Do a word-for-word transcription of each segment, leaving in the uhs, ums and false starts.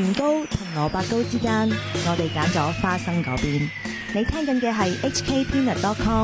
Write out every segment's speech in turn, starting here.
年糕同蘿蔔糕之間，我哋揀咗花生嗰邊。你聽緊嘅係 H K Peanut dot com。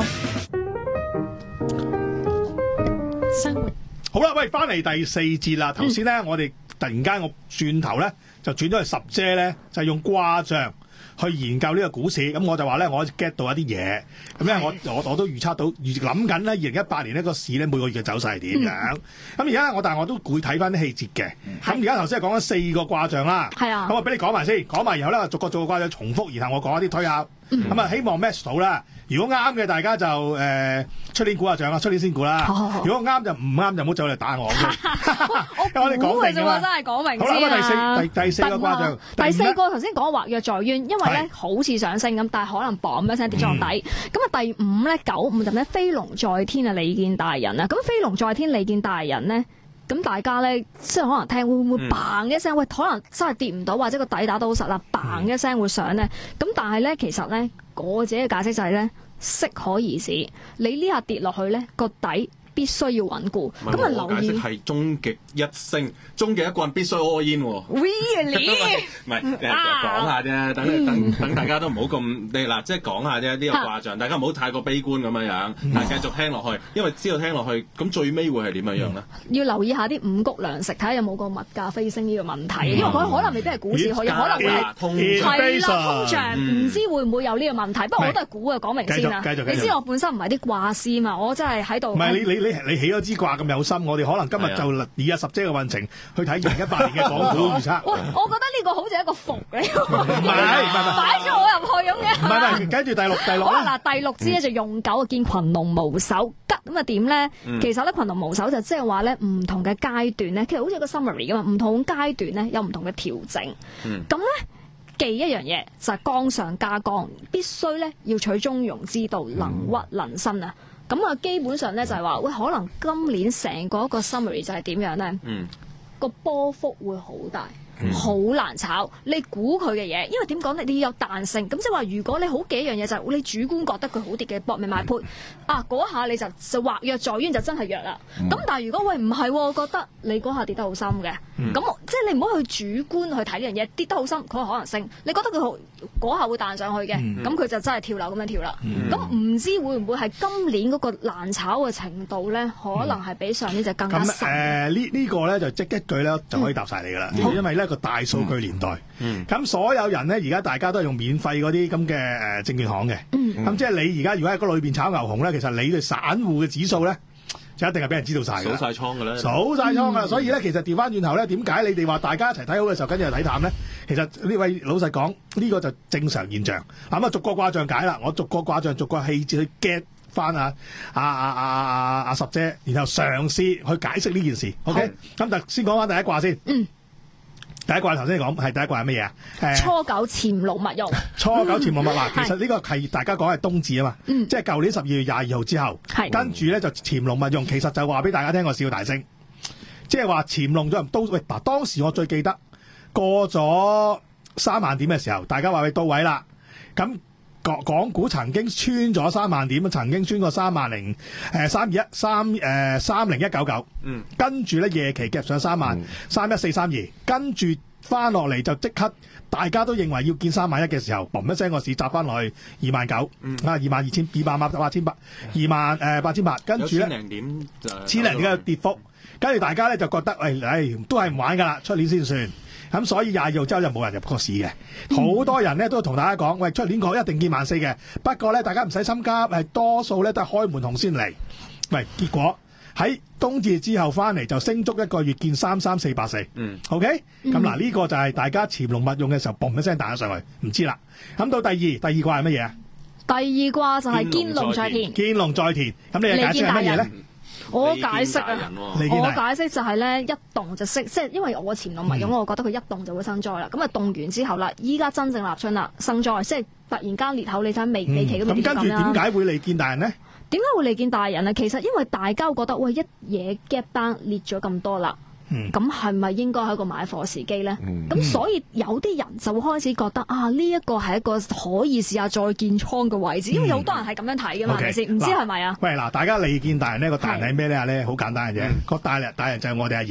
生活好啦，喂，翻嚟第四節啦。頭先咧，我哋突然間我轉頭咧，就轉咗去十姐咧，就係用卦象去研究呢個股市。咁我就話咧，我 get 到一啲嘢。咁咧，我我我都預測到，預諗緊咧，二零一八年呢個市咧每個月嘅走勢係點樣。咁而家我但係我都會睇翻啲氣節嘅。咁而家頭先係講緊四個卦象啦。 係啊。 咁我俾你講埋先，講埋然後咧，逐個逐個卦象重複，然後我講一啲推敲。咁啊、嗯，希望 match 到啦。如果啱嘅，大家就誒出、呃、年估下獎啦，出年先估啦。哦、如果啱就唔啱，就唔好走嚟打我。我我哋講明㗎嘛， 真係講明好啦，第四第第四個卦象， 第四個頭先講話若在淵，因為咧好似上升咁，但係可能嘣一聲跌咗落底。咁啊、嗯，第五咧九五就咩？飛龍在天啊，利見大人啊。咁飛龍在天，利見大人咧。咁大家咧，即係可能聽會唔會嘭一聲？喂，可能真係跌唔到，或者個底打到好實啦，嘭一聲會上咧。咁但係咧，其實咧，我自己嘅解釋就係咧，適可而止。你呢下跌落去咧，個底必須要穩固。咁啊，留意係終極一升，終極一棍必須 all in 喎。 Really？ 唔係誒講下啫，等等等大家都唔好咁你嗱，即係講下啫呢個卦象，大家唔好太過悲觀咁樣樣，但係繼續聽落去，因為知道聽落去，咁最尾會係點樣樣咧？ 要留意下啲五穀糧食，睇下有冇個物價飛升呢個問題，因為佢可能未必係股市，可可能會係通係啦通脹，唔知會唔會有呢個問題？不過我都係估嘅，講明先啦。你知我本身唔係啲卦師嘛，我真係喺度。 唔係你你你你起咗支卦咁有心，我哋可能今日就以阿十姐嘅運程去睇二零一八年嘅港股預測。 我我覺得呢個好似一個伏嚟， 唔係唔係擺咗我入去咁嘅。 唔係唔係，跟住第六第六。 好啦，嗱第六支咧就用九見群龍無首吉，咁啊點咧？其實咧群龍無首就即係話咧唔同嘅階段咧，其實好似一個 summary 噶嘛，唔同階段咧有唔同嘅調整。咁咧記一樣嘢就係剛上加剛，必須咧要取中庸之道，能屈能伸啊！咁啊，基本上咧就係話，喂，可能今年成個一個 summary 就係點樣咧？嗯，個波幅會好大，好、嗯、難炒。你估佢嘅嘢，因為點講咧？你要有彈性。咁即係話，如果你好幾樣嘢就係你主觀覺得佢好跌嘅，搏命買 put、嗯、啊，嗰下你就就話若在淵就真係弱啦。咁、嗯、但係如果喂唔係，我覺得你嗰下跌得好深嘅，咁、嗯、即係你唔好去主觀去睇呢樣嘢，跌得好深，佢可能升。你覺得佢好嗰下會彈上去嘅，咁佢、嗯、就真係跳樓咁樣跳啦。咁唔、嗯、知會唔會係今年嗰個難炒嘅程度咧，可能係比上年就更加深。 咁誒呢呢個咧就即一句咧就可以答晒你㗎啦，嗯、因為呢個大數據年代，咁、嗯嗯、所有人咧而家大家都係用免費嗰啲咁嘅誒證券行嘅，咁、嗯、即係你而家如果喺嗰裏邊炒牛熊咧，其實你哋散戶嘅指數咧就一定係俾人知道晒㗎， 數晒倉㗎啦， 數晒倉㗎啦。嗯、所以咧其實調翻轉頭咧，點解你哋話大家一齊睇好嘅時候，跟住又睇淡咧？其實呢位老實講，呢、這個就正常現象。咁啊，逐個卦象解啦，我逐個卦象逐個氣節去 get 翻啊啊啊啊啊啊十姐，然後嘗試去解釋呢件事。OK，咁就先講翻第一卦先。嗯。第一卦頭先講係第一卦係乜嘢啊？ 初九潛龍勿用。 初九潛龍勿用，其實呢個係大家講係冬至啊嘛。嗯。即係舊年十二月廿二號之後。係。跟住咧就潛龍勿用，其實就話俾大家聽個笑大聲，即係話潛龍咗都喂嗱，當時我最記得過咗三萬點嘅時候，大家話喂到位啦。咁港港股曾經穿咗三萬點，曾經穿過三萬零誒三二一三誒三零一九九，嗯，跟住咧夜期夾上三萬三一四三二，跟住翻落嚟就即刻大家都認為要見三萬一嘅時候，嘣一聲個市砸翻落去二萬九，啊二萬二千二萬八千八二萬誒八千八，跟住咧千零點千零點嘅跌幅，跟住大家咧就覺得誒誒、哎、都係唔玩噶啦，出年先算。咁所以廿二號之後就冇人入個市嘅，好、嗯、多人咧都同大家講，喂，出年我一定見萬四嘅。不過咧，大家唔使心急，係多數咧都係開門紅先嚟。喂，結果喺冬至之後翻嚟就升足一個月，見三三四八四。嗯 ，OK、嗯。咁嗱，呢個就係大家潛龍勿用嘅時候，嘣一聲彈咗上去，唔知啦。咁到第二，第二卦係乜嘢啊？ 第二卦就係見龍在田。 見龍在田，咁你嘅解釋係乜嘢咧？ 我解釋啊，我解釋就係咧一動就升，即係因為我潛龍勿用，我覺得佢一動就會生災啦。咁啊動完之後啦，依家真正立春啦，生災，即係突然間裂口，你睇未未期都未見咁啦。咁跟住點解會利見大人呢？點解會利見大人啊？其實因為大家覺得喂一嘢 gap 單裂咗咁多啦。咁係咪應該係一個買貨時機咧？咁、嗯、所以有啲人就會開始覺得啊，呢、這、一個係一個可以試下再建倉嘅位置，因為有好多人係咁樣睇噶嘛，係咪先？唔知係咪啊？喂，嗱，大家利見大人呢個大人係咩咧？咧好簡單嘅啫，個大人大人就係我哋阿爺。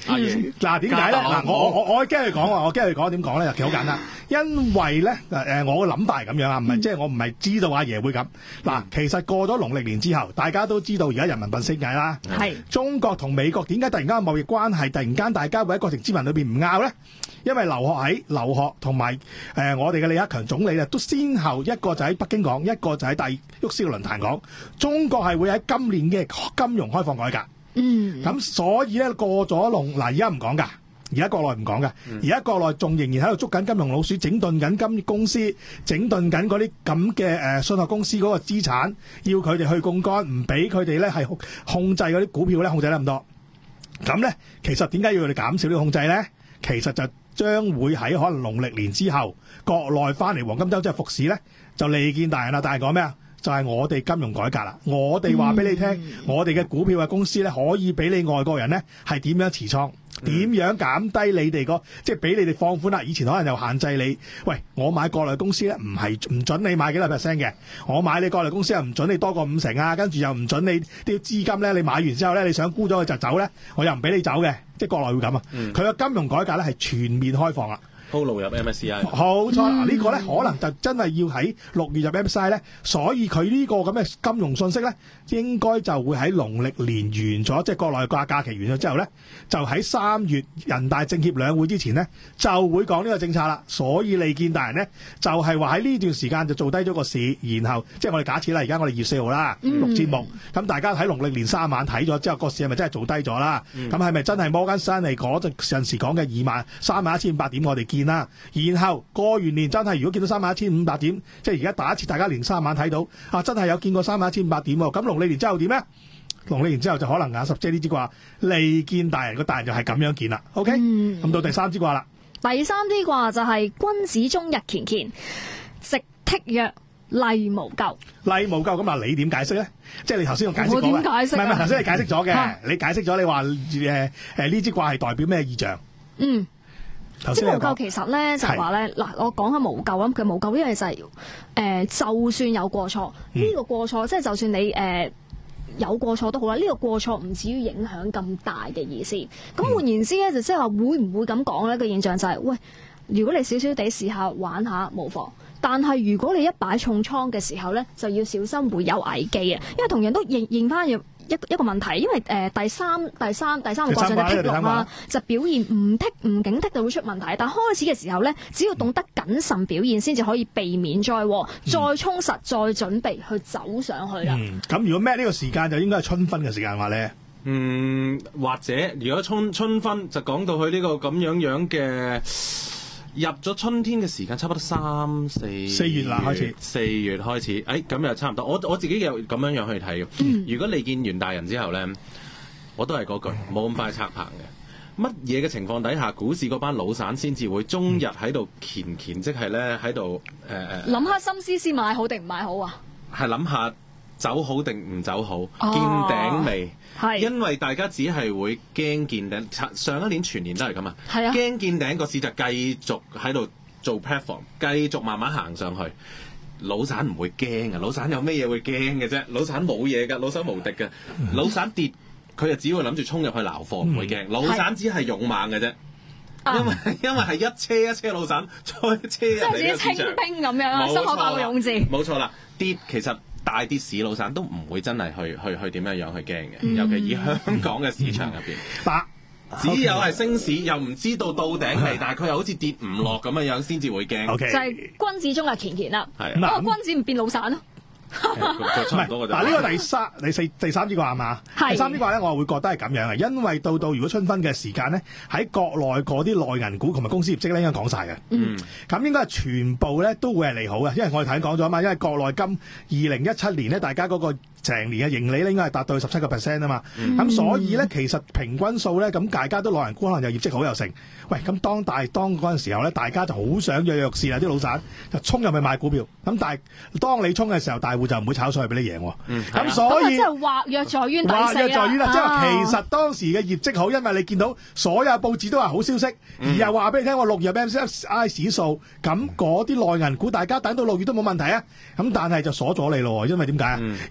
嗱點解咧？嗱我我我驚佢講話，我驚佢講點講咧？其實好簡單，因為咧誒我嘅諗法係咁樣啊，唔係即係我唔係知道阿爺會咁。嗱，其實過咗農曆年之後，大家都知道而家人民幣升緊啦。係中國同美國點解突然間貿易關係突然間大家會喺國情咨文裏邊唔拗咧？因為劉鶴喺劉鶴同埋誒我哋嘅李克強總理啊，都先後一個就喺北京講，一個就喺大沃斯嘅論壇講，中國係會喺今年嘅金融開放改革。嗯，咁所以咧過咗龍嗱，而家唔講㗎，而家國內唔講㗎，而家國內仲仍然喺度捉緊金融老鼠，整頓緊金公司，整頓緊嗰啲咁嘅誒信託公司嗰個資產，要佢哋去槓桿，唔俾佢哋咧係控制嗰啲股票咧控制得咁多。咁咧其實點解要佢哋減少呢個控制咧？其實就將會喺可能農曆年之後，國內翻嚟黃金週即係復市咧，就利見大人啦。但係講咩啊？就係我哋金融改革啦，我哋話俾你聽，嗯、我哋嘅股票嘅公司咧，可以俾你外國人咧係點樣持倉，點、嗯、樣減低你哋個，即係俾你哋放寬啦。以前可能又限制你，喂，我買國內公司咧，唔係唔準你買幾多 percent 嘅，我買你國內公司又唔準你多過五成啊，跟住又唔準你啲資金咧，你買完之後咧，你想沽咗佢就走咧，我又唔俾你走嘅，即係國內會咁啊。佢嘅、嗯、金融改革咧係全面開放啦。鋪路入 M S C I， 好錯嗱，呢個咧可能就真係要喺六月入 M S C I 咧，所以佢呢個咁嘅金融信息咧，應該就會喺農曆年完咗，即係國內假假期完咗之後咧，就喺三月人大政協兩會之前咧，就會講呢個政策啦。所以利見大人咧，就係話喺呢段時間就做低咗個市，然後即係我哋假設啦，而家我哋二月四號啦錄節目，咁大家喺農曆年三晚睇咗之後，個市係咪真係做低咗啦？咁係咪真係摩根士丹利嗰陣時講嘅二萬三萬一千五百點我哋見啦，然後過完年真係如果見到三萬一千五百點，即係而家第一次大家連三晚睇到啊，真係有見過三萬一千五百點喎。咁農曆年之後點咧？農曆年之後就可能眼十姐呢支卦利見大人，個大人就係咁樣見啦。OK，咁、嗯、到第三支卦啦。第三支卦就係君子終日乾乾，直剔曰厲無咎。厲無咎咁啊？你點解釋咧？即係你頭先我解釋過嘅，唔係唔係頭先你解釋咗嘅，啊、你解釋咗你話誒誒呢支卦係代表咩意象？嗯。即係無咎其實咧就係話咧嗱，我講下無咎咁，佢無咎因為就係、是、誒、呃，就算有過錯，呢、嗯、個過錯即係就算你誒、呃、有過錯都好啦，呢、這個過錯唔至於影響咁大嘅意思。咁換言之咧，就即係話會唔會咁講咧？個現象就係、是、喂，如果你少少地試下玩下無妨，但係如果你一擺重倉嘅時候咧，就要小心會有危機啊！因為同樣都認認翻要。一一個問題，因為誒、呃、第三第三第三個卦象就剔六啦，就表現唔剔唔警剔就會出問題。但開始嘅時候咧，只要懂得謹慎表現，先至可以避免災禍，嗯、再充實、再準備去走上去啦。咁、嗯、如果咩呢個時間就應該係春分嘅時間話咧？嗯，或者如果春春分就講到去呢個咁樣樣嘅。入咗春天嘅時間差不多三四四月啦，開始四月開始，誒咁又差唔多。我我自己又咁樣樣去睇嘅。嗯、如果你見完大人之後咧，我都係嗰句，冇咁快拆棚嘅。乜嘢嘅情況底下，股市嗰班老散先至會終日喺度乾乾，即係咧喺度誒誒。諗下心思先買好定唔買好啊？係諗下走好定唔走好，哦、見頂未？係，因為大家只係會驚見頂，上一年全年都係咁啊。係啊，驚見頂個市就繼續喺度做 platform，繼續慢慢行上去。老散唔會驚啊，老散有咩嘢會驚嘅啫？老散冇嘢㗎，老散無敵嘅。老散跌，佢就只會諗住衝入去撈貨，唔會驚。老散只係勇猛嘅啫，因為因為係一車一車老散，再車入嚟嘅市場。即係似清兵咁樣啊，心口爆個勇字。冇錯啦，跌其實。大跌市老散都唔會真係去去去點樣樣去驚嘅，嗯、尤其以香港嘅市場入邊，嗯嗯、只有係升市又唔知道到頂嚟，嗯、但係佢又好似跌唔落咁樣樣先至會驚。Okay. 就係君子終日乾乾啦，嗰個君子唔變老散咯。唔係，嗱呢個第三、第四、第三支卦係嘛？是第三支卦咧，我會覺得係咁樣嘅，因為到到如果春分嘅時間咧，喺國內嗰啲內銀股同埋公司業績咧，應該講晒嘅。嗯，咁應該係全部咧都會係利好嘅，因為我哋頭先講咗啊嘛，因為國內今二零一七年咧，大家嗰、嗰個。成年嘅盈利咧應該係達到十七個 percent 啊嘛，咁、嗯、所以咧其實平均數咧咁大家都內銀股可能有業績好有成，喂咁當大當嗰陣時候咧，大家就好想躍躍試啊啲老散就衝入去買股票，咁但係當你衝嘅時候，大戶就唔會炒上去俾你贏喎，咁、嗯、所以即係話躍在於第四啊，話躍在於啦，即係話其實當時嘅業績好，因為你見到所有報紙都係好消息，嗯、而又話俾你聽我六月 M S C I 指數，咁嗰啲內銀股大家等到六月都冇問題啊，咁但係就鎖咗你咯，因為點解啊？嗯、因為三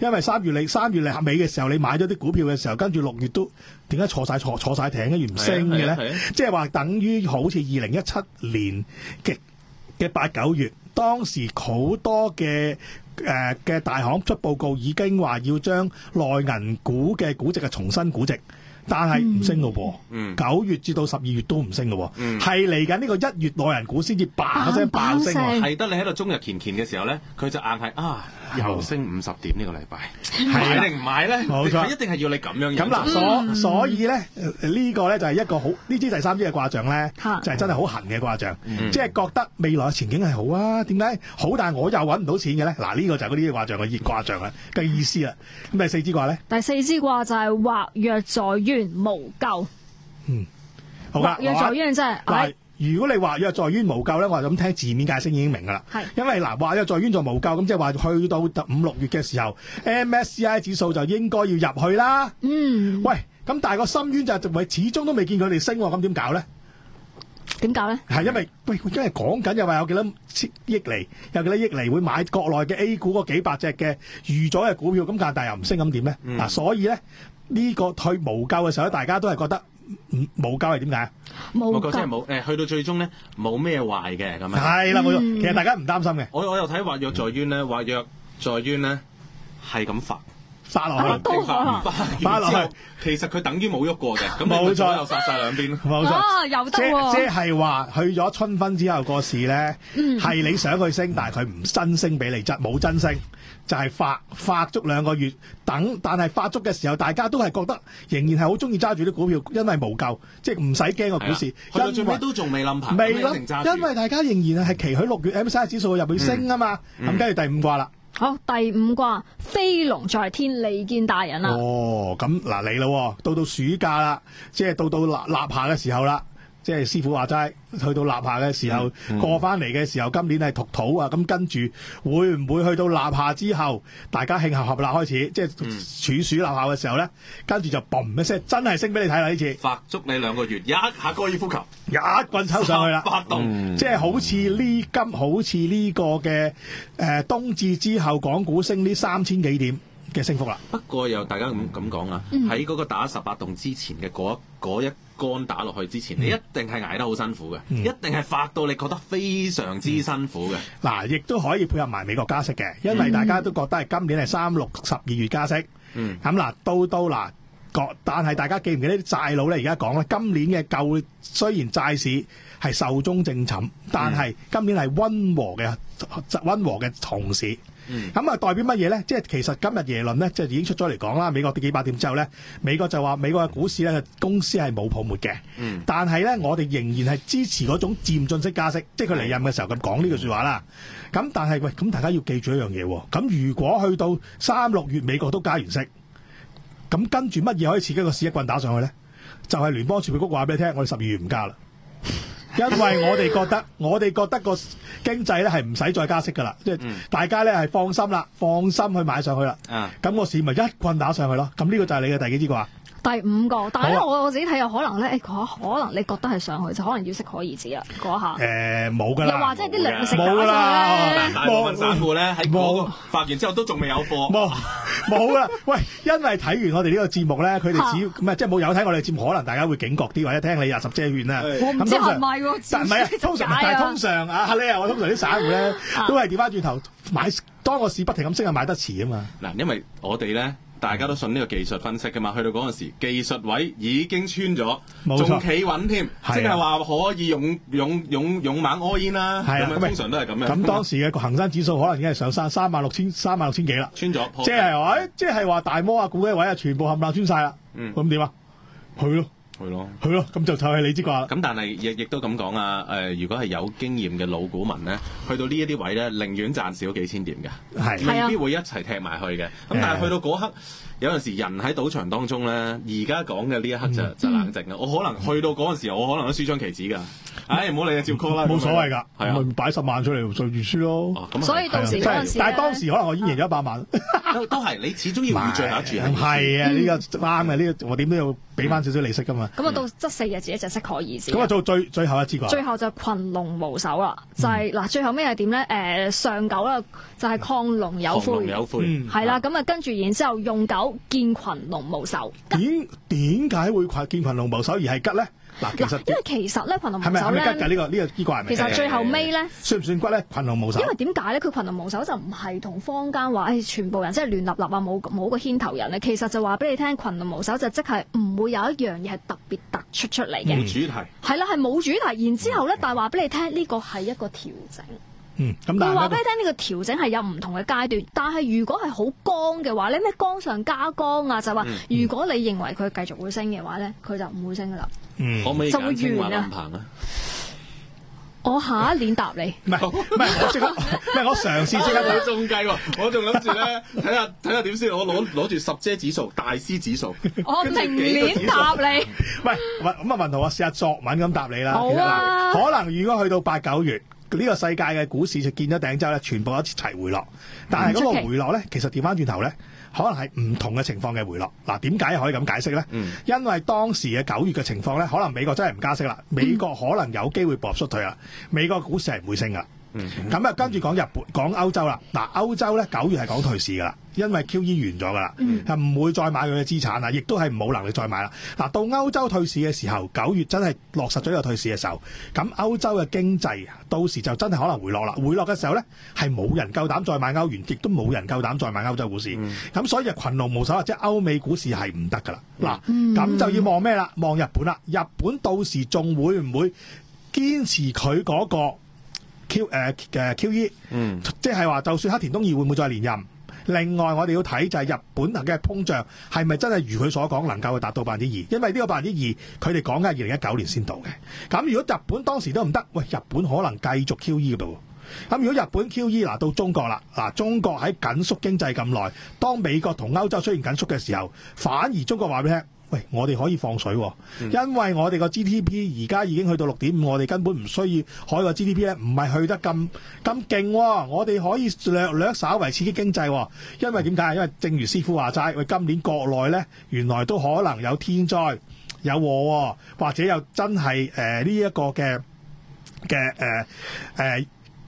三月你三月你尾嘅時候，你買咗啲股票嘅時候，跟住六月都點解坐晒坐坐曬艇，跟住唔升嘅咧？即係話等於好似二零一七年嘅嘅八九月，當時好多嘅誒嘅大行出報告，已經話要將內銀股嘅估值係重新估值。但係唔升咯噃， 嗯， 九月至到十二月都唔升咯喎，係嚟緊呢個一月內人股先至嘭一聲爆升喎， 係得你喺度中日乾乾嘅時候咧，佢就硬係啊又升五十點呢個禮拜，買定唔買咧？ 冇錯， 一定係要你咁樣。 咁嗱，所所以咧呢個咧就係一個好呢支第三支嘅卦象咧，就係真係好痕嘅卦象，即係覺得未來嘅前景係好啊？點解好？但係我又揾唔到錢嘅咧？嗱，呢個就係嗰啲卦象嘅熱卦象啊嘅意思啦。咁第四支卦咧？ 第四支卦就係或若在淵無咎。 嗯，好啦， 或若在淵真係嗱，如果你或若在淵無咎咧，我就咁聽字面解釋已經明噶啦。係，因為嗱，或若在淵就無咎，咁即係話去到五六月嘅時候 ，M S C I 指數就應該要入去啦。嗯，喂，咁但係個深淵就係始終都未見佢哋升，咁點搞咧？ 點搞咧？ 係因為喂，因為講緊又話有幾多億嚟，有幾多億嚟會買國內嘅 A 股嗰幾百隻嘅預咗嘅股票，咁但係又唔升，咁點咧？嗱、嗯，所以咧呢、這個去無咎嘅時候咧，大家都係覺得無咎係點解？ 無咎即係冇誒，去到最終咧冇咩壞嘅咁樣。 係啦，冇錯、嗯。其實大家唔擔心嘅。 我我又睇或若在淵咧，或若在淵咧係咁發。 發落去， 都可能發落去。 其實佢等於冇喐過嘅，咁冇錯， 又殺晒兩邊。 冇錯， 啊，又得喎。 即即係話去咗春分之後個市咧，係、嗯、你想佢升，但係佢唔真升俾你，真冇真升，就係、是、發發足兩個月等，但係發足嘅時候，大家都係覺得仍然係好中意揸住啲股票，因為無咎，即係唔使驚個股市。 去到最尾都仲未冧牌， 未冧，因為大家仍然係期許六月 M S C I 指數入去升啊嘛。咁跟住第五卦啦。 好，第五卦飛龍在天，利見大人啦。 哦，咁嗱嚟咯，到到暑假啦，即係到到立立夏嘅時候啦，即係師傅話齋，去到立夏嘅時候、嗯、過翻嚟嘅時候，今年係thuộc土啊，咁跟住會唔會去到立夏之後，大家慶合合啦開始，即係處暑立夏嘅時候咧，跟住就嘣一聲，真係升俾你睇啦呢次， 發足你兩個月，一下高爾夫球， 一棍抽上去啦， 發動， 嗯、即係好似呢今好似呢個嘅誒、呃、冬至之後，港股升呢三千幾點嘅升幅啦。 不過又大家咁咁講啊，喺嗰個打十八洞之前嘅嗰嗰一杆打落去之前，嗯、你一定係捱得好辛苦嘅、嗯，一定係發到你覺得非常之辛苦嘅。嗱、嗯，亦都可以配合埋美國加息嘅，因為大家都覺得係今年係三六十二月加息。嗯，咁嗱，到到嗱，但係大家記唔記得啲債佬咧？而家講咧，今年嘅舊雖然債市係壽終正寢，但係今年係溫和嘅溫和嘅熊市。咁、嗯、啊代表乜嘢咧？即係其實今日耶倫咧，即係已經出咗嚟講啦。美國跌幾百點之後咧，美國就話美國嘅股市咧，公司係冇泡沫嘅。嗯。但係咧，我哋仍然係支持嗰種漸進式加息，即係佢離任嘅時候咁講呢句說話啦。咁但係喂，咁大家要記住一樣嘢喎。咁如果去到三六月美國都加完息，咁跟住乜嘢可以刺激個市一棍打上去咧？就係、是、聯邦儲備局話俾你聽，我哋十二月唔加啦。因為我哋覺得，我哋覺得個經濟咧係唔使再加息噶啦，即、嗯、係大家咧係放心啦，放心去買上去啦。咁、嗯、個市咪一棍打上去咯。咁呢個就係你嘅第幾支卦？第五個，但係咧我我自己睇有可能咧，可可能你覺得係上去就可能要適可而止啦，嗰下。 誒冇㗎啦， 又或者啲糧食打冇啦， 大部分散戶咧喺嗰個發完之後都仲未有貨。冇冇啦，喂，因為睇完我哋呢個節目咧，佢哋只要唔係即係冇有睇我哋節目，可能大家會警覺啲，或者聽你廿十遮圈啦。 我唔知係咪喎， 但唔係啊，通常但係通常啊，你啊，我通常啲散戶咧都係調翻轉頭買，當個市不停咁升，係買得遲啊嘛。嗱， 因為我哋咧。大家都信呢個技術分析㗎嘛，去到嗰陣時技術位已經穿咗，仲企穩添，即係話可以勇勇勇勇猛 all in 啦。係啊，通常都係咁樣。 咁當時嘅恒生指數可能已經係上山三萬六千三萬六千幾啦， 穿咗。 即係話，即係話大摩啊、股嘅位啊，全部冚唪唥穿晒啦。嗯，咁點啊？去咯。 係咯， 係咯，咁就就係你知啩。 咁但係亦亦都咁講啊，誒、呃，如果係有經驗嘅老股民咧，去到呢一啲位咧，寧願賺少幾千點嘅，係未必會一齊踢埋去嘅。咁但係去到嗰刻，有陣時人喺賭場當中咧，而家講嘅呢一刻就、嗯、就冷靜啦。我可能去到嗰陣時候，我可能都輸張棋子㗎。 唉，唔好理啊，照 call 啦， 冇所謂㗎， 係啊， 咪擺十萬出嚟做預輸咯。 所以到時嗰陣時， 但係當時可能我已經贏咗一百萬。 都都係，你始終要預最後一注係。 係啊，呢個啱嘅，呢個我點都要俾翻少少利息㗎嘛。 咁啊，到即四日自己就適可而止。 咁啊，做最最後一支個。 最後就群龍無首啦，就係嗱，最後尾係點咧？誒，上九啦，就係亢龍有悔。亢龍有悔。係啦，咁啊，跟住然之後用九見群龍無首。 點點解會見群龍無首而係吉咧？嗱，其實因為其實咧，群龍無首咧， 係咪吉㗎？呢個呢個呢個係咪？ 其實最後尾咧， 算唔算吉咧？群龍無首。 因為點解咧？佢群龍無首就唔係同坊間話誒，全部人即係亂立立啊，冇冇個牽頭人咧。其實就話俾你聽，群龍無首就即係唔會有一樣嘢係特別突出出嚟嘅。 冇主題。 係啦，係冇主題。然之後咧，但係話俾你聽，呢個係一個調整。 嗯，咁佢話俾你聽呢個調整係有唔同嘅階段，但係如果係好剛嘅話咧，咩剛上加剛啊，就話如果你認為佢繼續會升嘅話咧，佢就唔會升噶啦， 嗯，可唔可以簡稱話林鵬啊？ 我下一年答你， 唔係唔係我即刻，唔係我嘗試即刻睇中計喎，我仲諗住咧睇下睇下點先，我攞攞住十姐指數、大師指數， 我明年答你。 喂喂，咁啊文豪啊，試下作文咁答你啦。 好啊， 可能如果去到八九月。呢個世界嘅股市就見咗頂之後咧，全部一齊回落。但係嗰個回落咧，其實調翻轉頭咧，可能係唔同嘅情況嘅回落。嗱，點解可以咁解釋咧？嗯、因為當時嘅九月嘅情況咧，可能美國真係唔加息啦，美國可能有機會步入衰退啦，美國股市係唔會升噶。咁啊、嗯，跟住講日本、講歐洲啦。嗱，歐洲咧九月係講退市噶啦，因為 Q E 完咗噶啦，係唔、嗯、會再買佢嘅資產啦，亦都係冇能力再買啦。嗱，到歐洲退市嘅時候，九月真係落實咗呢個退市嘅時候，咁歐洲嘅經濟到時就真係可能回落啦。回落嘅時候咧，係冇人夠膽再買歐元，亦都冇人夠膽再買歐洲股市。咁、嗯、所以就群龍無首，或者歐美股市係唔得噶啦。嗱、嗯，咁就要望咩啦？望日本啦。日本到時仲會唔會堅持佢嗰、那個？Q 誒、呃、誒 Q E，嗯，即係話就算黑田東彥會唔會再連任？另外我哋要睇就係日本嘅通脹係咪真係如佢所講能夠去達到百分之二？因為呢個百分之二佢哋講緊係二零一九年先到嘅。咁如果日本當時都唔得，喂，日本可能繼續 Q E 嘅噃。咁如果日本 Q E 嗱到中國啦，嗱中國喺緊縮經濟咁耐，當美國同歐洲出現緊縮嘅時候，反而中國話俾你聽。喂，我哋可以放水、哦，嗯、因為我哋個 G D P 而家已經去到六點五，我哋根本唔需要海外 G D P 咧，唔係去得咁咁勁喎。我哋可以略略稍為刺激經濟、哦，因為點解？因為正如師傅話齋，喂，今年國內咧原來都可能有天災有禍、哦，或者有真係誒呢一個嘅嘅誒誒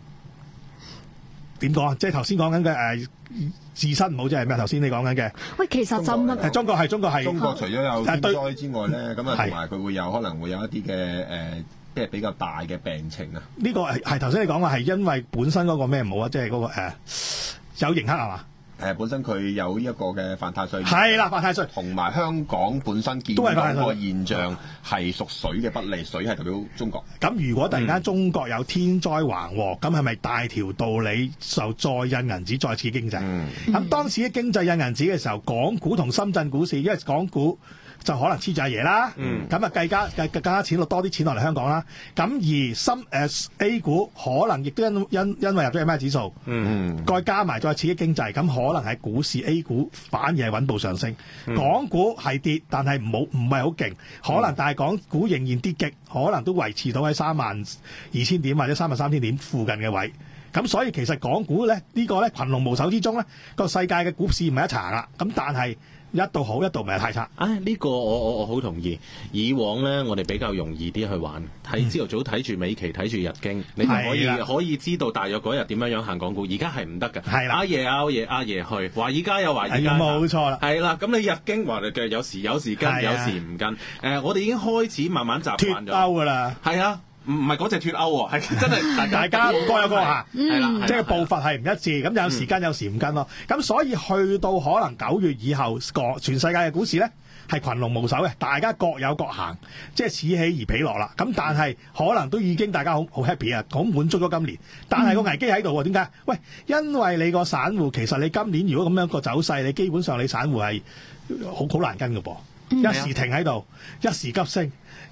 點講啊？即係頭先講緊嘅誒。自身唔好即係咩？頭先你講緊嘅， 喂，其實就乜？ 中國係中國係中國除咗有天災之外咧，咁啊同埋佢會有可能會有一啲嘅誒，即係比較大嘅病情啊。 呢個係係頭先你講話係因為本身嗰個咩唔好啊？即係嗰個誒有刑克係嘛？ 誒本身佢有呢一個嘅犯太歲， 係啦，犯太歲， 同埋香港本身見到個現象係屬水嘅不利，水係代表中國。 咁如果突然間中國有天災橫禍，咁係咪大條道理就再印銀紙再刺激經濟？咁、嗯、當時嘅經濟印銀紙嘅時候，港股同深圳股市，因為港股就可能黐住阿爺啦，咁啊計加計更加錢落多啲錢落嚟香港啦。咁而深誒、呃、A 股可能亦都因因因為入咗係咩指數，嗯、再加埋再刺激經濟，咁可能喺股市 A 股反而係穩步上升，嗯、港股係跌，但係冇唔係好勁，可能但係港股仍然跌極，可能都維持到喺三萬二千點或者三萬三千點附近嘅位。咁所以其實港股咧呢、呢個咧群龍無首之中咧個世界嘅股市唔係一齊啦，咁但係。一度好，一度唔係太差。 唉、哎，呢、這個我我我好同意。以往咧，我哋比較容易啲去玩，睇朝頭早睇住美期，睇住日經，嗯、你就可以的可以知道大約嗰日點樣樣行港股。而家係唔得㗎。係啦的，阿爺阿爺阿爺去，華爾街有華爾街， 冇錯啦。 係啦，咁你日經話嘅有時有時跟，的有時唔跟。誒、呃，我哋已經開始慢慢習慣咗。脫歐㗎啦。係啊。唔唔係嗰隻脫歐喎，係真係大家大家各有各行， 係啦， 即係步伐係唔一致，咁有時跟有時唔跟咯。咁所以去到可能九月以後，個全世界嘅股市咧係群龍無首嘅，大家各有各行，即係此起而彼落啦。咁但係可能都已經大家好好 happy 啊，好滿足咗今年。但係個危機喺度喎，點解？喂，因為你個散戶其實你今年如果咁樣個走勢，你基本上你散戶係好好難跟㗎噃。一時停喺度，一時急升，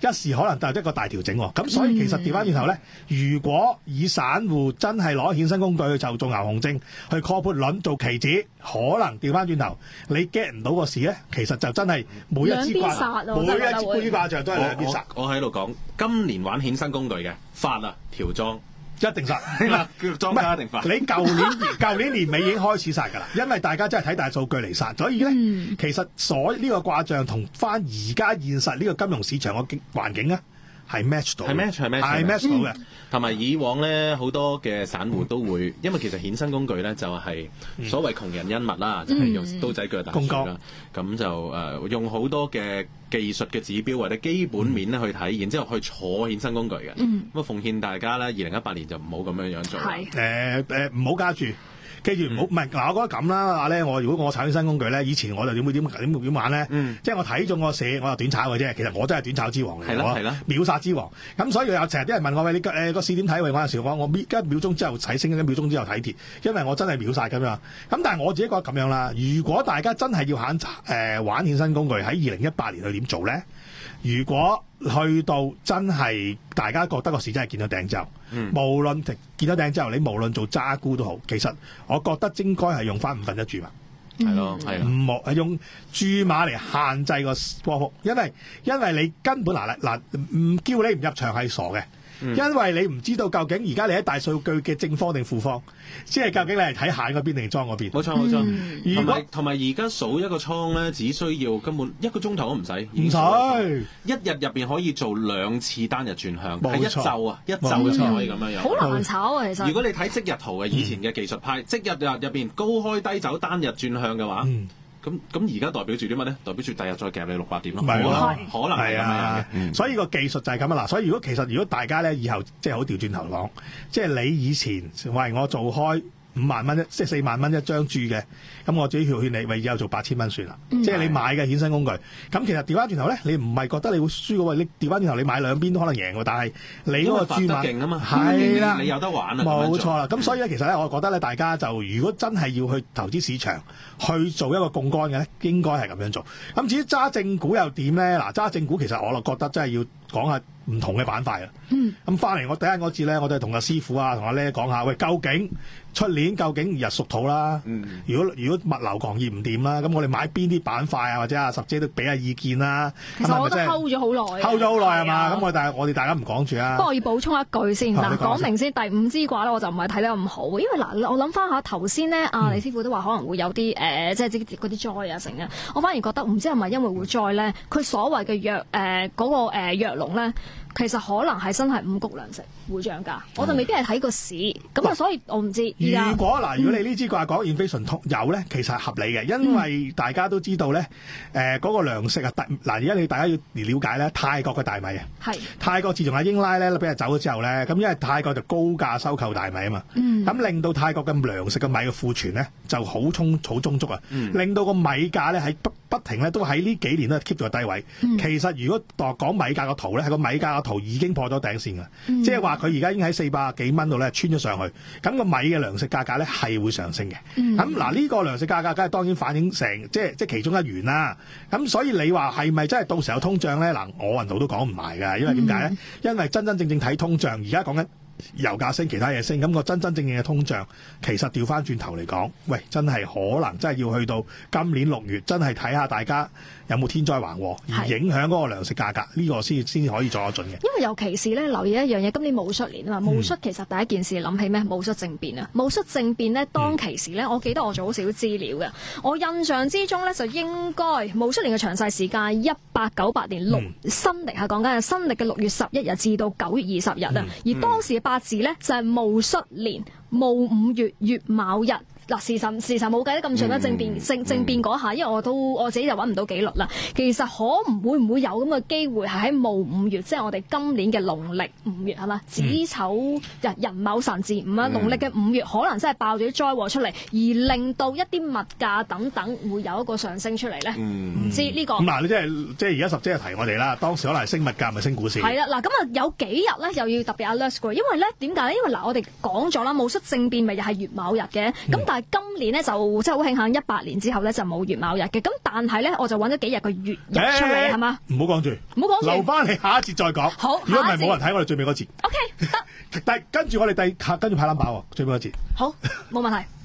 一時可能就一個大調整喎。咁所以其實調翻轉頭咧，如果以散戶真係攞衍生工具就做牛熊證去 call put 輪做期指，可能調翻轉頭你 get 唔到個市咧，其實就真係每一支掛每一支掛像都係兩邊殺。 我喺度講，今年玩衍生工具嘅發啊調莊。 一定殺， 嗱，莊家一定發。 你舊年舊年年尾已經開始殺㗎啦，因為大家真係睇大數據嚟殺，所以咧，嗯、其實所呢個卦象同翻而家現實呢個金融市場嘅環境咧係 match 到， 係 match 係 match 係 match 到嘅。 同埋、嗯、以往咧好多嘅散戶都會，因為其實衍生工具咧就係所謂窮人恩物啦，嗯、就係用刀仔鋸大樹啦，咁、嗯、就誒、呃、用好多嘅技術嘅指標或者基本面咧去睇，然之後去坐衍生工具嘅。咁啊、嗯，奉勸大家咧，二零一八年就唔好咁樣樣做。係誒誒，唔好加注。記住唔好，唔係嗱，我覺得咁啦，話咧，我如果我炒衍生工具咧，以前我就點會點點點玩咧？嗯、即係我睇中個市，我就短炒嘅啫。其實我真係短炒之王嚟， 係啦秒殺之王。咁所以又成日啲人問我喂，你誒個市點睇？喂，我有時我我一秒鐘之後睇升，一秒鐘之後睇跌，因為我真係秒殺咁樣。咁但係我自己覺得咁樣啦。如果大家真係要揀誒、呃、玩衍生工具喺二零一八年去點做咧？如果去到真係大家覺得個市真係見到頂之後，嗯、無論見到頂之後，你無論做揸沽都好，其實我覺得應該係用翻五分一注碼， 係咯、嗯，係唔好係用注碼嚟限制個波幅，因為因為你根本嗱嗱唔叫你唔入場係傻嘅。因為你唔知道究竟而家你喺大數據嘅正方定負方，即係究竟你係睇蟹嗰邊定莊嗰邊？ 冇錯冇錯。同埋同埋而家數一個倉咧，只需要根本一個鐘頭都唔使， 唔使一日入邊可以做兩次單日轉向，係錯一晝啊，一晝就可以咁樣樣。 好難炒啊，其實。 如果你睇即日圖嘅以前嘅技術派，嗯、即日日入邊高開低走單日轉向嘅話。嗯咁咁而家代表住啲乜咧？代表住第日再夾你六百點咯，可能可能係咁樣嘅。 所以個技術就係咁啊！嗱，所以如果其實如果大家咧以後即係好調轉頭講，即係你以前喂我做開五萬蚊一即係四萬蚊一張注嘅，咁我自己勸你，咪以後做八千蚊算啦。嗯、即係你買嘅衍生工具，咁其實調翻轉頭咧，你唔係覺得你會輸嘅喎？你調翻轉頭，你買兩邊都可能贏喎。但係你嗰個注碼勁啊嘛， 係啦， 你有得玩啊， 冇錯啦。咁所以咧，其實咧，我覺得咧，大家就如果真係要去投資市場去做一個槓桿嘅咧，應該係咁樣做。咁至於揸正股又點咧？嗱，揸正股其實我就覺得真係要講下唔同嘅板塊啊。咁翻嚟我第一嗰次咧，我都係同阿師傅啊，同阿咧講下，喂，究竟出年究竟日屬土啦？嗯、如果如果物流行業唔掂啦，咁我哋買邊啲板塊啊？或者阿十姐都俾下意見啦。 其實我覺得睺咗好耐， 睺咗好耐係嘛？咁我但係我哋大家唔講住啊。 不過我要補充一句先，嗱，講明先，第五支卦咧我就唔係睇得咁好，因為嗱，我諗翻下頭先咧，阿李師傅都話可能會有啲誒、呃，即係啲嗰啲災啊成啊，我反而覺得唔知係咪因為會災咧，佢所謂嘅弱誒嗰個誒弱龍咧。其實可能係真係五穀糧食會漲價，我就未必係睇個市，咁啊，所以我唔知。 如果嗱，如果你呢支卦講 inflation 有咧，其實係合理嘅，因為大家都知道咧，誒、呃、嗰、那個糧食啊，嗱而家你大家要了解咧，泰國嘅大米啊，係是泰國自從阿英拉咧俾人走咗之後咧，咁因為泰國就高價收購大米啊嘛，咁、嗯、令到泰國嘅糧食嘅米嘅庫存咧就好充好充足啊，嗯、令到個米價咧喺不不停咧都喺呢幾年都 keep 住個低位。嗯、其實如果度講米價個圖咧，係個米價圖已經破咗頂線㗎，嗯、即係話佢而家已經喺四百幾蚊度咧穿咗上去，咁個米嘅糧食價格咧係會上升嘅。咁嗱呢個糧食價格梗係當然反映成即係即係其中一員啦。咁所以你話係咪真係到時候有通脹咧？嗱，我運道都講唔埋㗎，因為點解咧？嗯、因為真真正正睇通脹，而家講緊油價升，其他嘢升，咁、個真真正正嘅通脹，其實調翻轉頭嚟講，喂，真係可能真係要去到今年六月，真係睇下大家有冇天災橫禍，而影響嗰個糧食價格，呢、呢個先先可以作得準嘅。因為尤其是咧，留意一樣嘢，今年戊戌年啊嘛，戊戌其實第一件事諗起咩？戊戌政變啊，戊戌政變呢，當其時咧，我記得我做好少資料嘅，我印象之中咧就應該戊戌年嘅詳細時間一八九八年六新歷係講緊係新歷嘅六月十一日至到九月二十日啊，嗯、而當時嘅八字咧就係戊戌年戊午月乙卯日。嗱，時辰時辰冇計得咁準啦，政變政政變嗰下，因為我都我自己就揾唔到記錄啦。其實可唔會唔會有咁嘅機會係喺戊午月，即係我哋今年嘅農曆五月係嘛？子丑日寅卯辰巳午啊，農曆嘅五月可能真係爆咗啲災禍出嚟，而令到一啲物價等等會有一個上升出嚟咧。唔知呢個咁嗱，你即係即係而家十姐就提我哋啦，當時可能係升物價咪升股市。 係啦，嗱咁啊有幾日咧又要特別 alert 嘅，因為咧點解咧？因為嗱我哋講咗啦，戊戌政變咪又係乙卯日嘅，咁但係係今年咧就即係好慶幸一八年之後咧就冇月卯日嘅。咁但係咧我就揾咗幾日個月日出嚟係嘛？ 唔好講住， 唔好講住， 留翻嚟下一節再講。 好， 如果唔係冇人睇我哋最尾嗰節。 O K 得。 但跟住我哋第跟住派 number 喎，最尾嗰節。 好，冇問題。